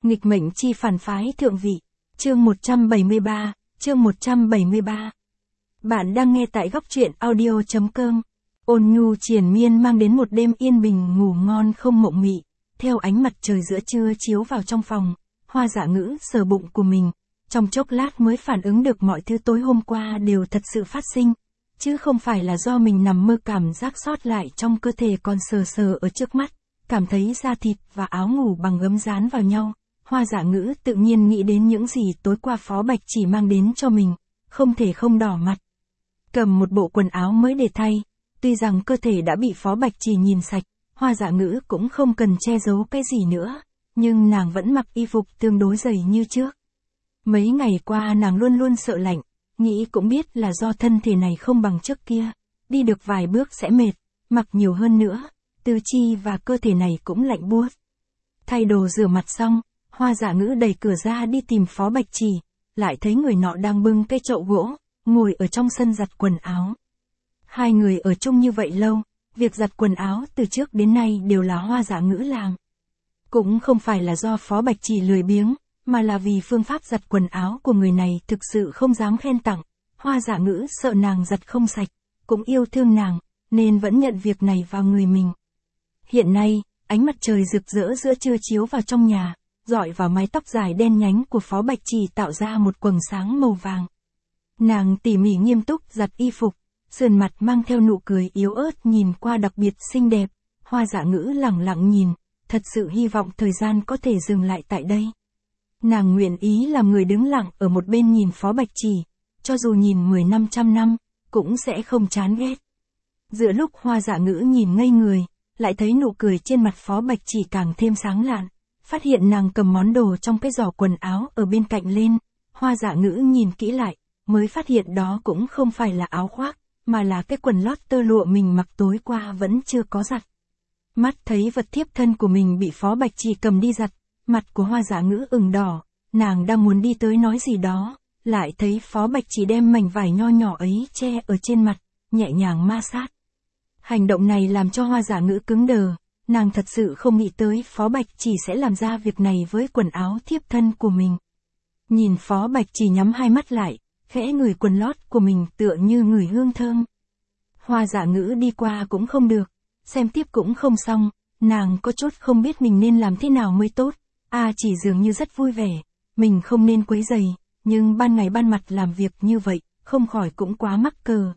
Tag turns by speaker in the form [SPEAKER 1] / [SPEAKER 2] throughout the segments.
[SPEAKER 1] Nghịch mệnh chi phản phái thượng vị. Chương 173, chương 173. Bạn đang nghe tại góc truyện audio.com. Ôn nhu triền miên mang đến một đêm yên bình ngủ ngon không mộng mị. Theo ánh mặt trời giữa trưa chiếu vào trong phòng, Hoa Dạ Ngữ sờ bụng của mình, trong chốc lát mới phản ứng được mọi thứ tối hôm qua đều thật sự phát sinh, chứ không phải là do mình nằm mơ cảm giác sót lại trong cơ thể còn sờ sờ ở trước mắt, cảm thấy da thịt và áo ngủ bằng gấm dán vào nhau. Hoa Dạ Ngữ tự nhiên nghĩ đến những gì tối qua Phó Bạch Chỉ mang đến cho mình, không thể không đỏ mặt. Cầm một bộ quần áo mới để thay, tuy rằng cơ thể đã bị Phó Bạch Chỉ nhìn sạch, Hoa Dạ Ngữ cũng không cần che giấu cái gì nữa, nhưng nàng vẫn mặc y phục tương đối dày như trước. Mấy ngày qua nàng luôn luôn sợ lạnh, nghĩ cũng biết là do thân thể này không bằng trước kia, đi được vài bước sẽ mệt, mặc nhiều hơn nữa, tứ chi và cơ thể này cũng lạnh buốt. Thay đồ rửa mặt xong, Hoa Dạ Ngữ đẩy cửa ra đi tìm Phó Bạch Chỉ, lại thấy người nọ đang bưng cái chậu gỗ, ngồi ở trong sân giặt quần áo. Hai người ở chung như vậy lâu, việc giặt quần áo từ trước đến nay đều là Hoa Dạ Ngữ làm. Cũng không phải là do Phó Bạch Chỉ lười biếng, mà là vì phương pháp giặt quần áo của người này thực sự không dám khen tặng. Hoa Dạ Ngữ sợ nàng giặt không sạch, cũng yêu thương nàng, nên vẫn nhận việc này vào người mình. Hiện nay, ánh mặt trời rực rỡ giữa trưa chiếu vào trong nhà, rọi vào mái tóc dài đen nhánh của Phó Bạch Chỉ tạo ra một quầng sáng màu vàng. Nàng tỉ mỉ nghiêm túc giặt y phục, sườn mặt mang theo nụ cười yếu ớt nhìn qua đặc biệt xinh đẹp. Hoa Dạ Ngữ lẳng lặng nhìn, thật sự hy vọng thời gian có thể dừng lại tại đây. Nàng nguyện ý làm người đứng lặng ở một bên nhìn Phó Bạch Chỉ, cho dù nhìn 10 năm trăm năm, cũng sẽ không chán ghét. Giữa lúc Hoa Dạ Ngữ nhìn ngây người, lại thấy nụ cười trên mặt Phó Bạch Chỉ càng thêm sáng lạn, phát hiện nàng cầm món đồ trong cái giỏ quần áo ở bên cạnh lên. Hoa Dạ Ngữ nhìn kỹ lại, mới phát hiện đó cũng không phải là áo khoác, mà là cái quần lót tơ lụa mình mặc tối qua vẫn chưa có giặt. Mắt thấy vật thiếp thân của mình bị Phó Bạch Chỉ cầm đi giặt, mặt của Hoa Dạ Ngữ ửng đỏ, nàng đang muốn đi tới nói gì đó, lại thấy Phó Bạch Chỉ đem mảnh vải nho nhỏ ấy che ở trên mặt, nhẹ nhàng ma sát. Hành động này làm cho Hoa Dạ Ngữ cứng đờ, nàng thật sự không nghĩ tới Phó Bạch Chỉ sẽ làm ra việc này với quần áo thiếp thân của mình. Nhìn Phó Bạch Chỉ nhắm hai mắt lại, khẽ ngửi quần lót của mình tựa như ngửi hương thơm. Hoa Dạ Ngữ đi qua cũng không được, xem tiếp cũng không xong, nàng có chút không biết mình nên làm thế nào mới tốt. Chỉ dường như rất vui vẻ, mình không nên quấy rầy, nhưng ban ngày ban mặt làm việc như vậy, không khỏi cũng quá mắc cờ.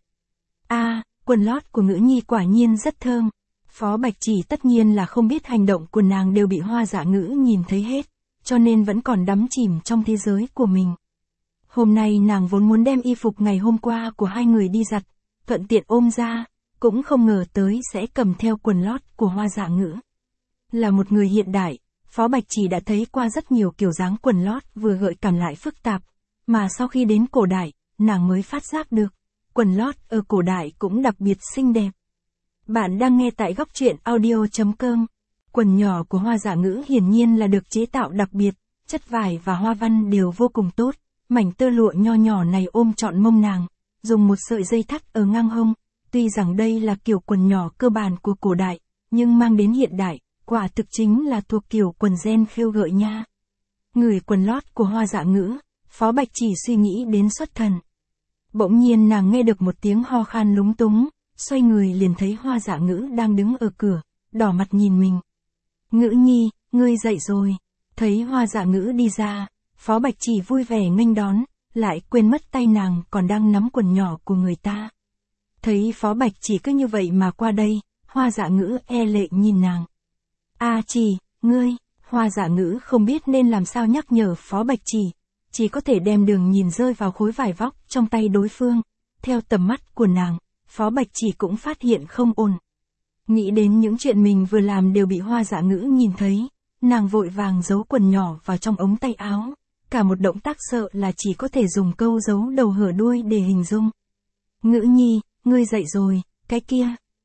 [SPEAKER 1] Quần lót của Ngữ Nhi quả nhiên rất thơm. Phó Bạch Chỉ tất nhiên là không biết hành động của nàng đều bị Hoa Dạ Ngữ nhìn thấy hết, cho nên vẫn còn đắm chìm trong thế giới của mình. Hôm nay nàng vốn muốn đem y phục ngày hôm qua của hai người đi giặt, thuận tiện ôm ra, cũng không ngờ tới sẽ cầm theo quần lót của Hoa Dạ Ngữ. Là một người hiện đại, Phó Bạch Chỉ đã thấy qua rất nhiều kiểu dáng quần lót vừa gợi cảm lại phức tạp, mà sau khi đến cổ đại, nàng mới phát giác được, quần lót ở cổ đại cũng đặc biệt xinh đẹp. Bạn đang nghe tại góc truyện audio.com. Quần nhỏ của Hoa Dạ Ngữ hiển nhiên là được chế tạo đặc biệt, chất vải và hoa văn đều vô cùng tốt, mảnh tơ lụa nho nhỏ này ôm trọn mông nàng, dùng một sợi dây thắt ở ngang hông. Tuy rằng đây là kiểu quần nhỏ cơ bản của cổ đại, nhưng mang đến hiện đại, quả thực chính là thuộc kiểu quần gen khêu gợi nha. Ngửi quần lót của Hoa Dạ Ngữ, Phó Bạch Chỉ suy nghĩ đến xuất thần. Bỗng nhiên nàng nghe được một tiếng ho khan lúng túng, xoay người liền thấy Hoa Dạ Ngữ đang đứng ở cửa, đỏ mặt nhìn mình. Ngữ Nhi, ngươi dậy rồi. Thấy Hoa Dạ Ngữ đi ra, Phó Bạch Chỉ vui vẻ nghênh đón, lại quên mất tay nàng còn đang nắm quần nhỏ của người ta. Thấy Phó Bạch Chỉ cứ như vậy mà qua đây, Hoa Dạ Ngữ e lệ nhìn nàng. Chỉ, ngươi. Hoa Dạ Ngữ không biết nên làm sao nhắc nhở Phó Bạch chỉ có thể đem đường nhìn rơi vào khối vải vóc trong tay đối phương. Theo tầm mắt của nàng, Phó Bạch Chỉ cũng phát hiện không ổn. Nghĩ đến những chuyện mình vừa làm đều bị Hoa Dạ Ngữ nhìn thấy, nàng vội vàng giấu quần nhỏ vào trong ống tay áo. Cả một động tác sợ là chỉ có thể dùng câu giấu đầu hở đuôi để hình dung. Ngữ Nhi, ngươi dậy rồi, cái kia,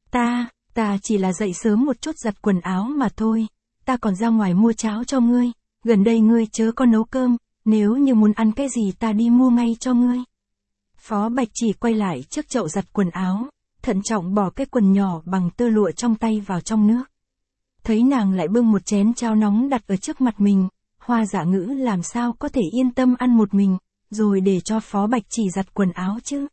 [SPEAKER 1] ta chỉ là dậy sớm một chút giặt quần áo mà thôi, ta còn ra ngoài mua cháo cho ngươi, gần đây ngươi chớ có nấu cơm, nếu như muốn ăn cái gì ta đi mua ngay cho ngươi. Phó Bạch Chỉ quay lại trước chậu giặt quần áo, thận trọng bỏ cái quần nhỏ bằng tơ lụa trong tay vào trong nước. Thấy nàng lại bưng một chén cháo nóng đặt ở trước mặt mình, Hoa Dạ Ngữ làm sao có thể yên tâm ăn một mình, rồi để cho Phó Bạch Chỉ giặt quần áo chứ.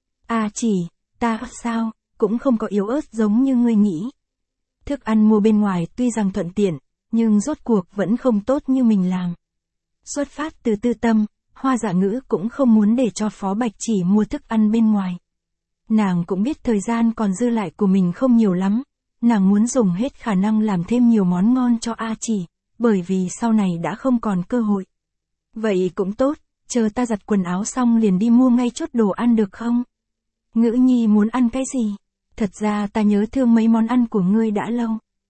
[SPEAKER 1] Chỉ, ta sao, cũng không có yếu ớt giống như ngươi nghĩ. Thức ăn mua bên ngoài tuy rằng thuận tiện, nhưng rốt cuộc vẫn không tốt như mình làm. Xuất phát từ tư tâm, Hoa Dạ Ngữ cũng không muốn để cho Phó Bạch Chỉ mua thức ăn bên ngoài. Nàng cũng biết thời gian còn dư lại của mình không nhiều lắm, nàng muốn dùng hết khả năng làm thêm nhiều món ngon cho Chỉ, bởi vì sau này đã không còn cơ hội. Vậy cũng tốt, chờ ta giặt quần áo xong liền đi mua ngay chút đồ ăn được không? Ngữ nhi muốn ăn cái gì? Thật ra ta nhớ thương mấy món ăn của ngươi đã lâu.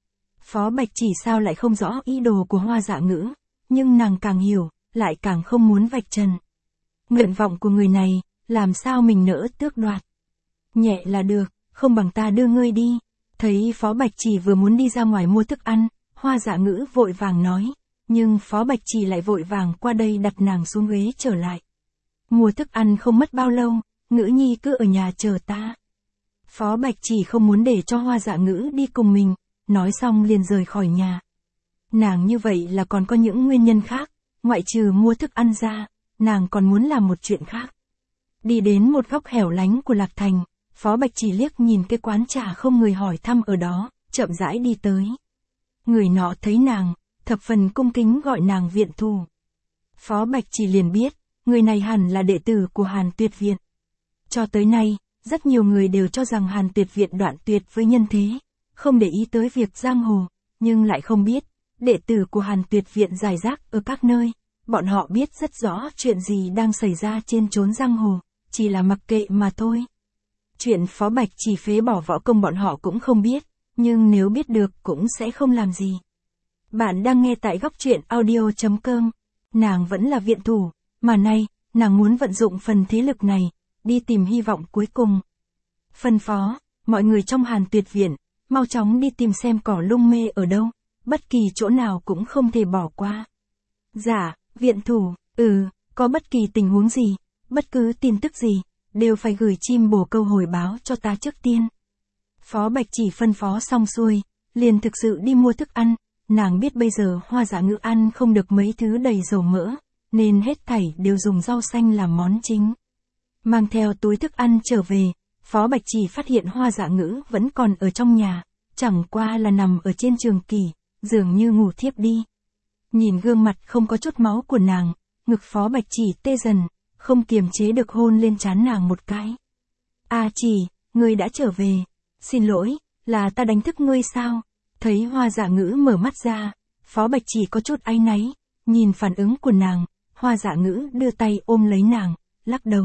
[SPEAKER 1] Phó Bạch Chỉ sao lại không rõ ý đồ của Hoa Dạ Ngữ, nhưng nàng càng hiểu, lại càng không muốn vạch trần. Nguyện vọng của người này, làm sao mình nỡ tước đoạt. Nhẹ là được, không bằng ta đưa ngươi đi. Thấy Phó Bạch Chỉ vừa muốn đi ra ngoài mua thức ăn, Hoa Dạ Ngữ vội vàng nói, nhưng Phó Bạch Chỉ lại vội vàng qua đây đặt nàng xuống ghế trở lại. Mua thức ăn không mất bao lâu, Ngữ nhi cứ ở nhà chờ ta. Phó Bạch Chỉ không muốn để cho Hoa Dạ Ngữ đi cùng mình, nói xong liền rời khỏi nhà. Nàng như vậy là còn có những nguyên nhân khác, ngoại trừ mua thức ăn ra, nàng còn muốn làm một chuyện khác. Đi đến một góc hẻo lánh của Lạc Thành, Phó Bạch Chỉ liếc nhìn cái quán trà không người hỏi thăm ở đó, chậm rãi đi tới. Người nọ thấy nàng, thập phần cung kính gọi nàng viện thủ. Phó Bạch Chỉ liền biết, người này hẳn là đệ tử của Hàn Tuyệt Viện. Cho tới nay, rất nhiều người đều cho rằng Hàn Tuyệt Viện đoạn tuyệt với nhân thế, không để ý tới việc giang hồ, nhưng lại không biết, đệ tử của Hàn Tuyệt Viện rải rác ở các nơi, bọn họ biết rất rõ chuyện gì đang xảy ra trên chốn giang hồ, chỉ là mặc kệ mà thôi. Chuyện Phó Bạch Chỉ phế bỏ võ công bọn họ cũng không biết, nhưng nếu biết được cũng sẽ không làm gì. Bạn đang nghe tại góc truyện audio.com. Nàng vẫn là viện thủ, mà nay, nàng muốn vận dụng phần thế lực này, đi tìm hy vọng cuối cùng. Phân phó, mọi người trong Hàn Tuyệt Viện, mau chóng đi tìm xem cỏ lung mê ở đâu, bất kỳ chỗ nào cũng không thể bỏ qua. Dạ, viện thủ, có bất kỳ tình huống gì, bất cứ tin tức gì, đều phải gửi chim bồ câu hồi báo cho ta trước tiên. Phó Bạch Chỉ phân phó xong xuôi, liền thực sự đi mua thức ăn, nàng biết bây giờ Hoa Dạ Ngữ ăn không được mấy thứ đầy dầu mỡ, nên hết thảy đều dùng rau xanh làm món chính. Mang theo túi thức ăn trở về, Phó Bạch Chỉ phát hiện Hoa Dạ Ngữ vẫn còn ở trong nhà, chẳng qua là nằm ở trên giường kỷ, dường như ngủ thiếp đi. Nhìn gương mặt không có chút máu của nàng, ngực Phó Bạch Chỉ tê dần, không kiềm chế được hôn lên trán nàng một cái. Chỉ, ngươi đã trở về. Xin lỗi, là ta đánh thức ngươi sao? Thấy Hoa Dạ Ngữ mở mắt ra, Phó Bạch Chỉ có chút áy náy, nhìn phản ứng của nàng, Hoa Dạ Ngữ đưa tay ôm lấy nàng, lắc đầu.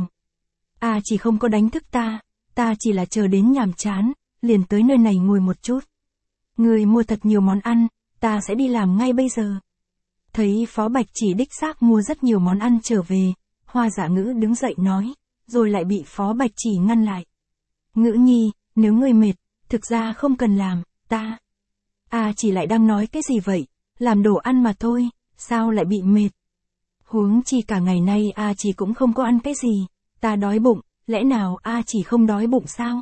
[SPEAKER 1] Chỉ không có đánh thức ta chỉ là chờ đến nhàm chán, liền tới nơi này ngồi một chút. Ngươi mua thật nhiều món ăn, ta sẽ đi làm ngay bây giờ. Thấy Phó Bạch Chỉ đích xác mua rất nhiều món ăn trở về, Hoa Dạ Ngữ đứng dậy nói, rồi lại bị Phó Bạch Chỉ ngăn lại. Ngữ nhi, nếu ngươi mệt, thực ra không cần làm, ta. Chỉ lại đang nói cái gì vậy, làm đồ ăn mà thôi, sao lại bị mệt. Huống chi cả ngày nay chỉ cũng không có ăn cái gì, ta đói bụng, lẽ nào chỉ không đói bụng sao?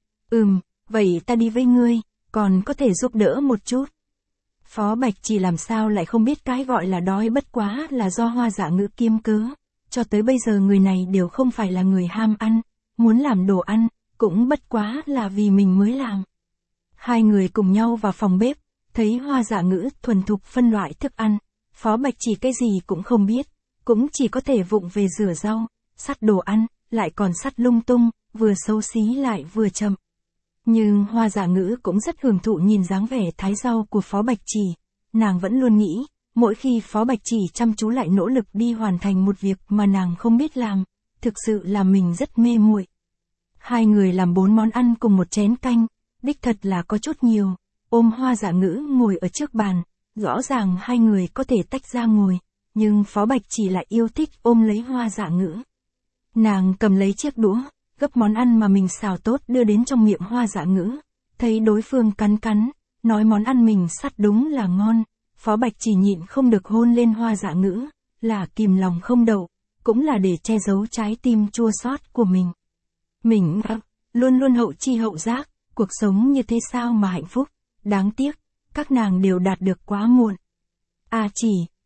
[SPEAKER 1] Vậy ta đi với ngươi, còn có thể giúp đỡ một chút. Phó Bạch Chỉ làm sao lại không biết cái gọi là đói bất quá là do Hoa Dạ Ngữ kiêm cớ, cho tới bây giờ người này đều không phải là người ham ăn, muốn làm đồ ăn, cũng bất quá là vì mình mới làm. Hai người cùng nhau vào phòng bếp, thấy Hoa Dạ Ngữ thuần thục phân loại thức ăn, Phó Bạch Chỉ cái gì cũng không biết, cũng chỉ có thể vụng về rửa rau, sắt đồ ăn, lại còn sắt lung tung, vừa xấu xí lại vừa chậm. Nhưng Hoa Dạ Ngữ cũng rất hưởng thụ nhìn dáng vẻ thái rau của Phó Bạch Chỉ, nàng vẫn luôn nghĩ, mỗi khi Phó Bạch Chỉ chăm chú lại nỗ lực đi hoàn thành một việc mà nàng không biết làm, thực sự là mình rất mê muội. Hai người làm 4 món ăn cùng một chén canh, đích thật là có chút nhiều, ôm Hoa Dạ Ngữ ngồi ở trước bàn, rõ ràng hai người có thể tách ra ngồi, nhưng Phó Bạch Chỉ lại yêu thích ôm lấy Hoa Dạ Ngữ. Nàng cầm lấy chiếc đũa, gấp món ăn mà mình xào tốt đưa đến trong miệng Hoa Dạ Ngữ, thấy đối phương cắn cắn, nói món ăn mình sắt đúng là ngon, Phó Bạch Chỉ nhịn không được hôn lên Hoa Dạ Ngữ, là kìm lòng không đậu, cũng là để che giấu trái tim chua xót của mình. Mình luôn luôn hậu chi hậu giác, cuộc sống như thế sao mà hạnh phúc, đáng tiếc, các nàng đều đạt được quá muộn. Chỉ,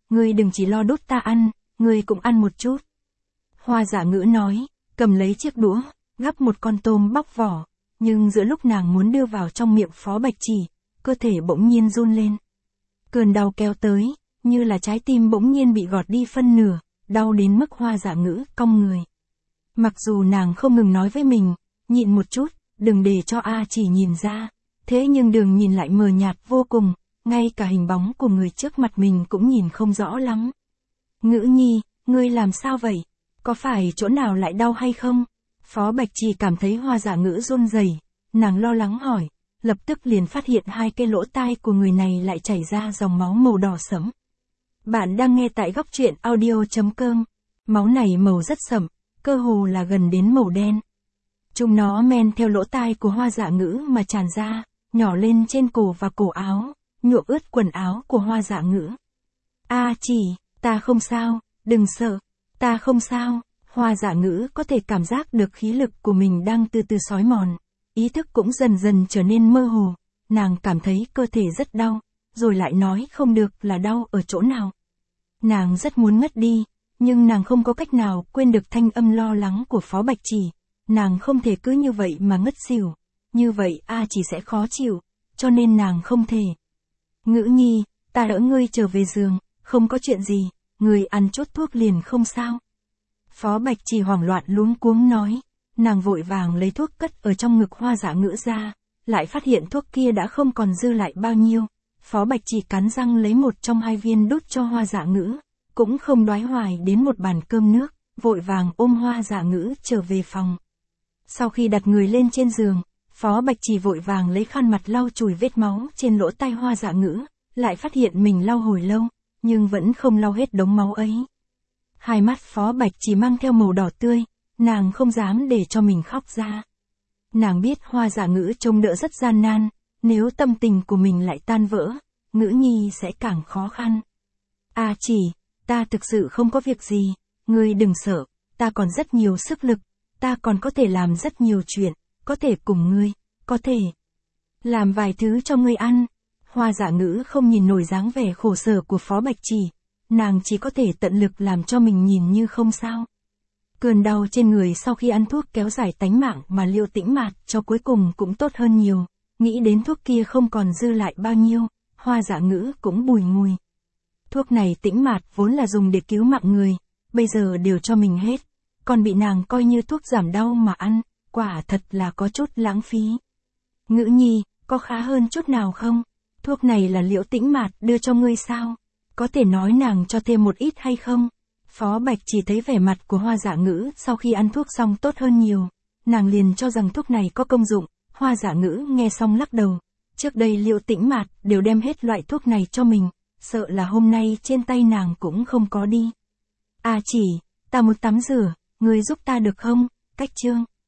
[SPEAKER 1] ngươi đừng chỉ lo đút ta ăn, ngươi cũng ăn một chút. Hoa Dạ Ngữ nói, cầm lấy chiếc đũa, gắp một con tôm bóc vỏ, nhưng giữa lúc nàng muốn đưa vào trong miệng Phó Bạch Chỉ, cơ thể bỗng nhiên run lên. Cơn đau kéo tới, như là trái tim bỗng nhiên bị gọt đi phân nửa, đau đến mức Hoa Dạ Ngữ cong người. Mặc dù nàng không ngừng nói với mình, nhịn một chút, đừng để cho A Chỉ nhìn ra, thế nhưng đường nhìn lại mờ nhạt vô cùng, ngay cả hình bóng của người trước mặt mình cũng nhìn không rõ lắm. Ngữ nhi, ngươi làm sao vậy? Có phải chỗ nào lại đau hay không? Phó Bạch Chỉ cảm thấy Hoa Dạ Ngữ run rẩy, nàng lo lắng hỏi, lập tức liền phát hiện hai cái lỗ tai của người này lại chảy ra dòng máu màu đỏ sẫm. Bạn đang nghe tại góc truyện audio.com. Máu này màu rất sẫm, cơ hồ là gần đến màu đen. Chúng nó men theo lỗ tai của Hoa Dạ Ngữ mà tràn ra, nhỏ lên trên cổ và cổ áo, nhuộm ướt quần áo của Hoa Dạ Ngữ. A Chỉ, ta không sao, đừng sợ, ta không sao. Hoa Dạ Ngữ có thể cảm giác được khí lực của mình đang từ từ xói mòn, ý thức cũng dần dần trở nên mơ hồ, nàng cảm thấy cơ thể rất đau, rồi lại nói không được là đau ở chỗ nào. Nàng rất muốn ngất đi, nhưng nàng không có cách nào quên được thanh âm lo lắng của Phó Bạch Chỉ, nàng không thể cứ như vậy mà ngất xỉu, như vậy A Chỉ sẽ khó chịu, cho nên nàng không thể. Ngữ nhi, ta đỡ ngươi trở về giường, không có chuyện gì, ngươi ăn chút thuốc liền không sao. Phó Bạch Chỉ hoảng loạn luống cuống nói, nàng vội vàng lấy thuốc cất ở trong ngực Hoa Dạ Ngữ ra, lại phát hiện thuốc kia đã không còn dư lại bao nhiêu. Phó Bạch Chỉ cắn răng lấy một trong hai viên đút cho Hoa Dạ Ngữ, cũng không đoái hoài đến một bàn cơm nước, vội vàng ôm Hoa Dạ Ngữ trở về phòng. Sau khi đặt người lên trên giường, Phó Bạch Chỉ vội vàng lấy khăn mặt lau chùi vết máu trên lỗ tai Hoa Dạ Ngữ, lại phát hiện mình lau hồi lâu, nhưng vẫn không lau hết đống máu ấy. Hai mắt Phó Bạch Chỉ mang theo màu đỏ tươi, nàng không dám để cho mình khóc ra. Nàng biết Hoa Dạ Ngữ trông đỡ rất gian nan, nếu tâm tình của mình lại tan vỡ, Ngữ nhi sẽ càng khó khăn. A Chỉ, ta thực sự không có việc gì, ngươi đừng sợ, ta còn rất nhiều sức lực, ta còn có thể làm rất nhiều chuyện, có thể cùng ngươi, có thể làm vài thứ cho ngươi ăn. Hoa Dạ Ngữ không nhìn nổi dáng vẻ khổ sở của Phó Bạch Chỉ, nàng chỉ có thể tận lực làm cho mình nhìn như không sao. Cơn đau trên người sau khi ăn thuốc kéo dài tánh mạng mà Liễu Tĩnh Mạt cho cuối cùng cũng tốt hơn nhiều, nghĩ đến thuốc kia không còn dư lại bao nhiêu, Hoa Dạ Ngữ cũng bùi ngùi. Thuốc này Tĩnh Mạt vốn là dùng để cứu mạng người, bây giờ đều cho mình hết, còn bị nàng coi như thuốc giảm đau mà ăn, quả thật là có chút lãng phí. Ngữ nhi, có khá hơn chút nào không? Thuốc này là Liễu Tĩnh Mạt đưa cho ngươi sao? Có thể nói nàng cho thêm một ít hay không? Phó Bạch Chỉ thấy vẻ mặt của Hoa Dạ Ngữ sau khi ăn thuốc xong tốt hơn nhiều, nàng liền cho rằng thuốc này có công dụng. Hoa Dạ Ngữ nghe xong lắc đầu, trước đây Liễu Tĩnh Mạt đều đem hết loại thuốc này cho mình, sợ là hôm nay trên tay nàng cũng không có đi. A Chỉ, ta muốn tắm rửa, ngươi giúp ta được không? Cách chương